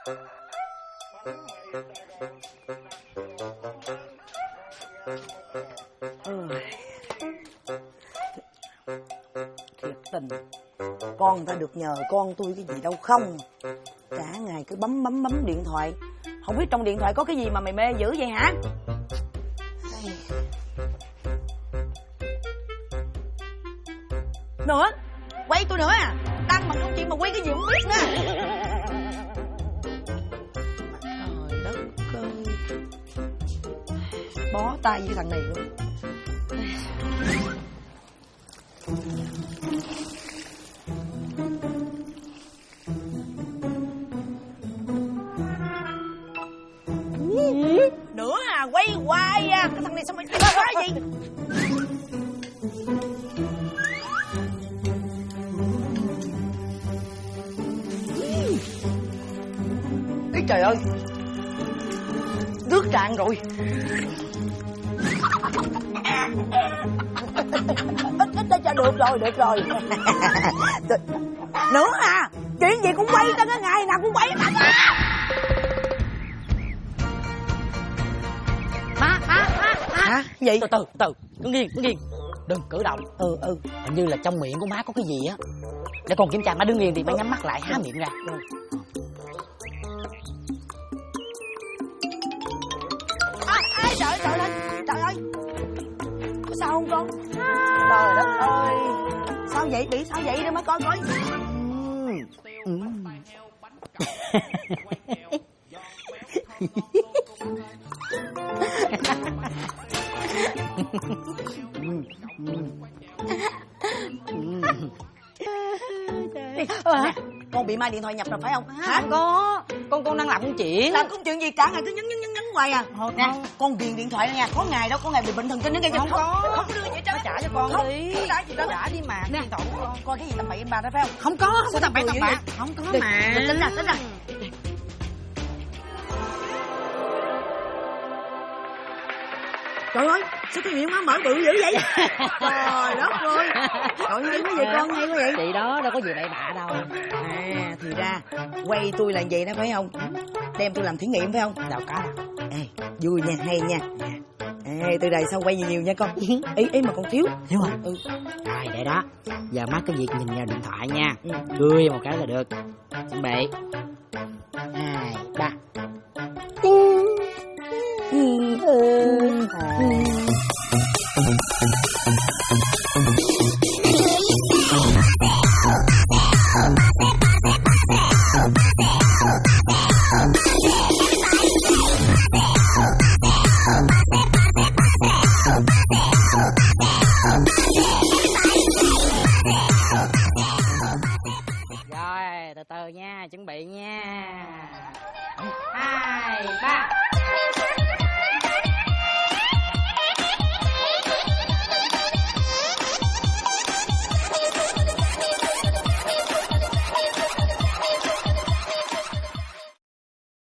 Thiệt tình, con ta được nhờ con tôi cái gì đâu không. Cả ngày cứ bấm điện thoại. Không biết trong điện thoại có cái gì mà mày mê dữ vậy hả? Nữa, quay tôi nữa à? Đăng mà không chuyện mà quay cái gì không biết nữa. Trời đất ơi, bó tay với thằng này luôn. Nữa à, quay hoài à. Cái thằng này sao mày quay hoài gì? Ý trời ơi, nước cạn rồi. Được rồi. Nữa à, chuyện gì cũng quay cho cái ngày nào cũng quay hết á. Hả? Gì? Từ từ, cứ nghiêng, đừng cử động. Hình như là trong miệng của má có cái gì á. Để con kiểm tra. Má đứng nghiêng thì má nhắm mắt lại, há miệng ra. Rồi. Trời ơi, sao không con? Trời đất ơi, sao vậy? Bị sao vậy đó má coi coi. Con bị mai điện thoại nhập rồi phải không? Hả? Không có. Con đang làm công chuyện. Làm công chuyện gì cả ngày cứ nhấn hoài à? Nè, con ghiền điện thoại đó nha. Có ngày đó, có ngày bị bệnh thần kinh nó gây cho. Không đưa vậy trơn. Trả cho con đi. Trả đi mà. Nè, điện thoại của con coi cái gì tầm bậy bà đó phải không? Không có tầm bậy tầm bạ. Không có mà. Tính ra. Trời ơi, sao cái miệng má mở bự dữ vậy? Trời đất ơi. Trời ơi, hay quá vậy con, hay quá vậy. Chị đó đâu có gì bậy bạ đâu. À, thì ra quay tôi là vậy đó phải không? Đem tôi làm thí nghiệm phải không? Đâu có. Ê, vui nha, hay nha. Ê, từ đây sau quay nhiều nha con. Ý mà còn thiếu. Hiểu không? Rồi, vậy đó. Giờ má cứ việc nhìn vào điện thoại nha. Cười một cái là được. Chuẩn bị 2, 3. Rồi, từ từ nha, chuẩn bị nha. 2, 3.